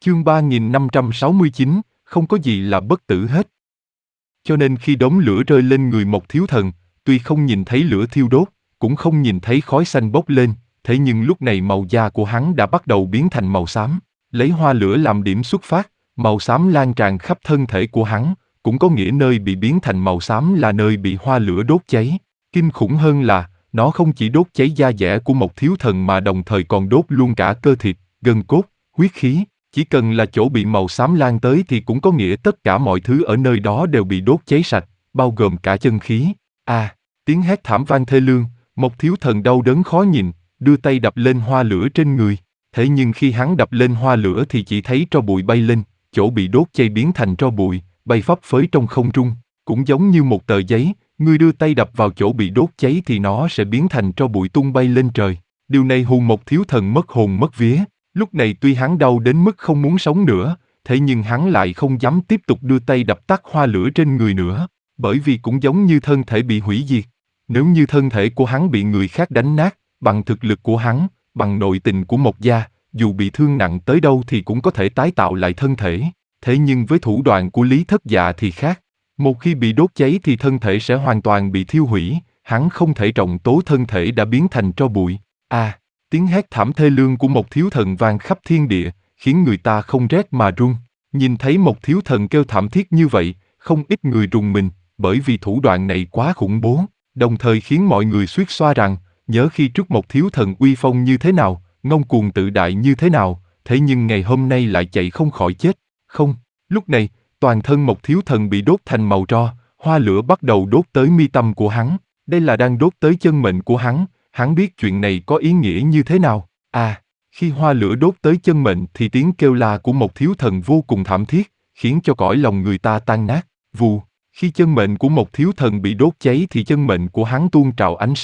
Chương 3569, không có gì là bất tử hết. Cho nên khi đống lửa rơi lên người Mộc Thiếu Thần, tuy không nhìn thấy lửa thiêu đốt, cũng không nhìn thấy khói xanh bốc lên, thế nhưng lúc này màu da của hắn đã bắt đầu biến thành màu xám. Lấy hoa lửa làm điểm xuất phát, màu xám lan tràn khắp thân thể của hắn, cũng có nghĩa nơi bị biến thành màu xám là nơi bị hoa lửa đốt cháy. Kinh khủng hơn là, nó không chỉ đốt cháy da dẻ của Mộc Thiếu Thần mà đồng thời còn đốt luôn cả cơ thịt, gân cốt, huyết khí. Chỉ cần là chỗ bị màu xám lan tới thì cũng có nghĩa tất cả mọi thứ ở nơi đó đều bị đốt cháy sạch, bao gồm cả chân khí. Tiếng hét thảm vang thê lương, Mộc Thiếu Thần đau đớn khó nhìn, đưa tay đập lên hoa lửa trên người. Thế nhưng khi hắn đập lên hoa lửa thì chỉ thấy tro bụi bay lên, chỗ bị đốt cháy biến thành tro bụi, bay phấp phới trong không trung. Cũng giống như một tờ giấy, ngươi đưa tay đập vào chỗ bị đốt cháy thì nó sẽ biến thành tro bụi tung bay lên trời. Điều này hù Mộc Thiếu Thần mất hồn mất vía. Lúc này tuy hắn đau đến mức không muốn sống nữa, thế nhưng hắn lại không dám tiếp tục đưa tay đập tắt hoa lửa trên người nữa, bởi vì cũng giống như thân thể bị hủy diệt. Nếu như thân thể của hắn bị người khác đánh nát, bằng thực lực của hắn, bằng nội tình của Mộc gia, dù bị thương nặng tới đâu thì cũng có thể tái tạo lại thân thể. Thế nhưng với thủ đoạn của Lý Thất Dạ thì khác. Một khi bị đốt cháy thì thân thể sẽ hoàn toàn bị thiêu hủy, hắn không thể trọng tố thân thể đã biến thành tro bụi. Tiếng hét thảm thê lương của Mộc Thiếu Thần vang khắp thiên địa, khiến người ta không rét mà run. Nhìn thấy Mộc Thiếu Thần kêu thảm thiết như vậy, không ít người rùng mình, bởi vì thủ đoạn này quá khủng bố, đồng thời khiến mọi người xuýt xoa rằng, nhớ khi trước Mộc Thiếu Thần uy phong như thế nào, ngông cuồng tự đại như thế nào, thế nhưng ngày hôm nay lại chạy không khỏi chết. Không, lúc này, toàn thân Mộc Thiếu Thần bị đốt thành màu tro, hoa lửa bắt đầu đốt tới mi tâm của hắn, đây là đang đốt tới chân mệnh của hắn. Hắn biết chuyện này có ý nghĩa như thế nào. Khi hoa lửa đốt tới chân mệnh thì tiếng kêu la của Mộc Thiếu Thần vô cùng thảm thiết, khiến cho cõi lòng người ta tan nát. Vù, khi chân mệnh của Mộc Thiếu Thần bị đốt cháy thì chân mệnh của hắn tuôn trào ánh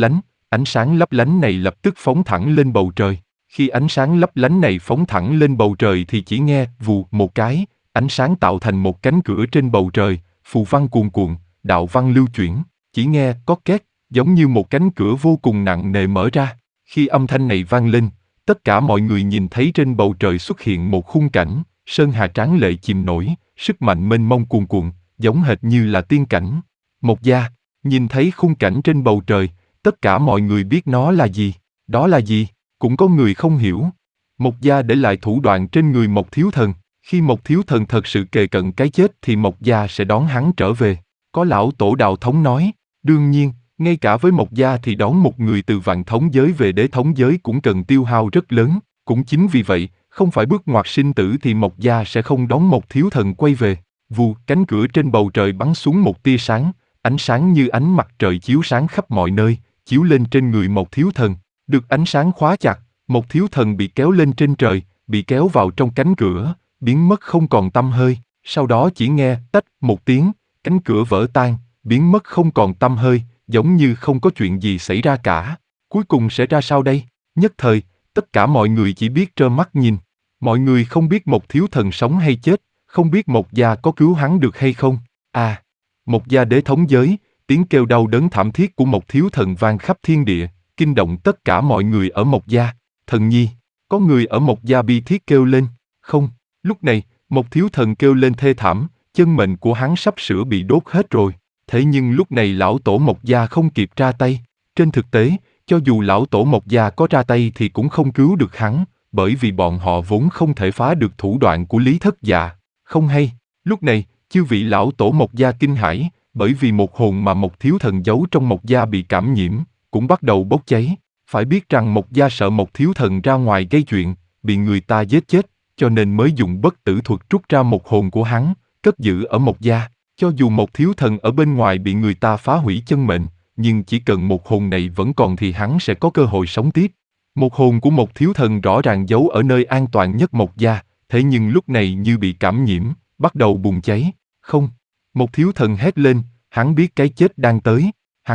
sáng lấp lánh này lập tức phóng thẳng lên bầu trời. Khi ánh sáng lấp lánh này phóng thẳng lên bầu trời thì chỉ nghe vù một cái, ánh sáng tạo thành một cánh cửa trên bầu trời, phù văn cuồn cuộn, đạo văn lưu chuyển, chỉ nghe có két, giống như một cánh cửa vô cùng nặng nề mở ra. Khi âm thanh này vang lên, tất cả mọi người nhìn thấy trên bầu trời xuất hiện một khung cảnh, sơn hà tráng lệ chìm nổi, sức mạnh mênh mông cuồn cuộn, giống hệt như là tiên cảnh. Mộc gia, nhìn thấy khung cảnh trên bầu trời, tất cả mọi người biết nó là gì. Đó là gì? Cũng có người không hiểu. Mộc gia để lại thủ đoạn trên người Mộc Thiếu Thần. Khi Mộc Thiếu Thần thật sự kề cận cái chết thì Mộc gia sẽ đón hắn trở về. Có lão tổ đạo thống nói, đương nhiên, ngay cả với Mộc gia thì đón một người từ vạn thống giới về đế thống giới cũng cần tiêu hao rất lớn. Cũng chính vì vậy, không phải bước ngoặt sinh tử thì Mộc gia sẽ không đón Mộc Thiếu Thần quay về. Vù, cánh cửa trên bầu trời bắn xuống một tia sáng, ánh sáng như ánh mặt trời chiếu sáng khắp mọi nơi, chiếu lên trên người Mộc Thiếu Thần. Được ánh sáng khóa chặt, Mộc Thiếu Thần bị kéo lên trên trời, bị kéo vào trong cánh cửa, biến mất không còn tăm hơi. Sau đó chỉ nghe tách một tiếng, cánh cửa vỡ tan, biến mất không còn tăm hơi, giống như không có chuyện gì xảy ra cả. Cuối cùng sẽ ra sao đây? Nhất thời, tất cả mọi người chỉ biết trơ mắt nhìn. Mọi người không biết Mộc Thiếu Thần sống hay chết, không biết Mộc gia có cứu hắn được hay không. Mộc gia đế thống giới, tiếng kêu đau đớn thảm thiết của Mộc Thiếu Thần vang khắp thiên địa, kinh động tất cả mọi người ở Mộc gia. Thần nhi, có người ở Mộc gia bi thiết kêu lên. Không, lúc này, Mộc Thiếu Thần kêu lên thê thảm, chân mệnh của hắn sắp sửa bị đốt hết rồi. Thế nhưng lúc này lão tổ Mộc gia không kịp ra tay. Trên thực tế, cho dù lão tổ Mộc gia có ra tay thì cũng không cứu được hắn, bởi vì bọn họ vốn không thể phá được thủ đoạn của Lý Thất Dạ. Không hay, lúc này, chư vị lão tổ Mộc gia kinh hãi, bởi vì một hồn mà Mộc Thiếu Thần giấu trong Mộc gia bị cảm nhiễm, cũng bắt đầu bốc cháy. Phải biết rằng Mộc gia sợ Mộc Thiếu Thần ra ngoài gây chuyện, bị người ta giết chết, cho nên mới dùng bất tử thuật trút ra một hồn của hắn, cất giữ ở Mộc gia. Cho dù Mộc Thiếu Thần ở bên ngoài bị người ta phá hủy chân mệnh, nhưng chỉ cần một hồn này vẫn còn thì hắn sẽ có cơ hội sống tiếp. Một hồn của Mộc Thiếu Thần rõ ràng giấu ở nơi an toàn nhất Mộc gia, thế nhưng lúc này như bị cảm nhiễm, bắt đầu bùng cháy. Không, Mộc Thiếu Thần hét lên, hắn biết cái chết đang tới.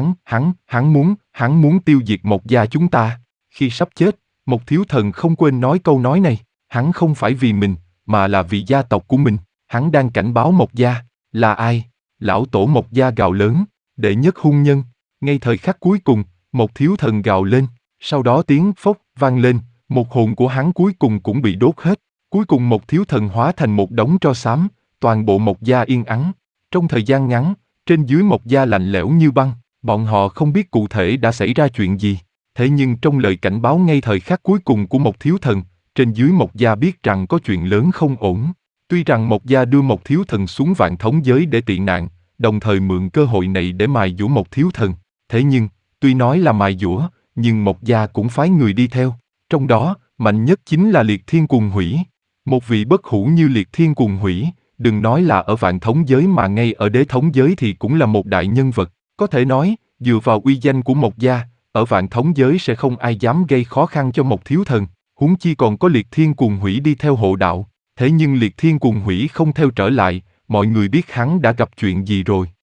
Hắn muốn tiêu diệt Mộc gia chúng ta. Khi sắp chết, Mộc Thiếu Thần không quên nói câu nói này. Hắn không phải vì mình, mà là vì gia tộc của mình. Hắn đang cảnh báo Mộc gia. Là ai? Lão tổ Mộc gia gào lớn, đệ nhất hung nhân. Ngay thời khắc cuối cùng, Mộc Thiếu Thần gào lên, sau đó tiếng phốc vang lên, một hồn của hắn cuối cùng cũng bị đốt hết. Cuối cùng Mộc Thiếu Thần hóa thành một đống tro xám, toàn bộ Mộc gia yên ắng. Trong thời gian ngắn, trên dưới Mộc gia lạnh lẽo như băng, bọn họ không biết cụ thể đã xảy ra chuyện gì. Thế nhưng trong lời cảnh báo ngay thời khắc cuối cùng của Mộc Thiếu Thần, trên dưới Mộc gia biết rằng có chuyện lớn không ổn. Tuy rằng Mộc gia đưa Mộc Thiếu Thần xuống Vạn Thống giới để tị nạn, đồng thời mượn cơ hội này để mài dũa Mộc Thiếu Thần. Thế nhưng, tuy nói là mài dũa, nhưng Mộc gia cũng phái người đi theo. Trong đó, mạnh nhất chính là Liệt Thiên Cuồng Hủy. Một vị bất hủ như Liệt Thiên Cuồng Hủy, đừng nói là ở Vạn Thống giới mà ngay ở Đế Thống giới thì cũng là một đại nhân vật. Có thể nói, dựa vào uy danh của Mộc gia, ở Vạn Thống giới sẽ không ai dám gây khó khăn cho Mộc Thiếu Thần, huống chi còn có Liệt Thiên Cuồng Hủy đi theo hộ đạo. Thế nhưng Liệt Thiên Cuồng Hủy không theo trở lại, mọi người biết hắn đã gặp chuyện gì rồi.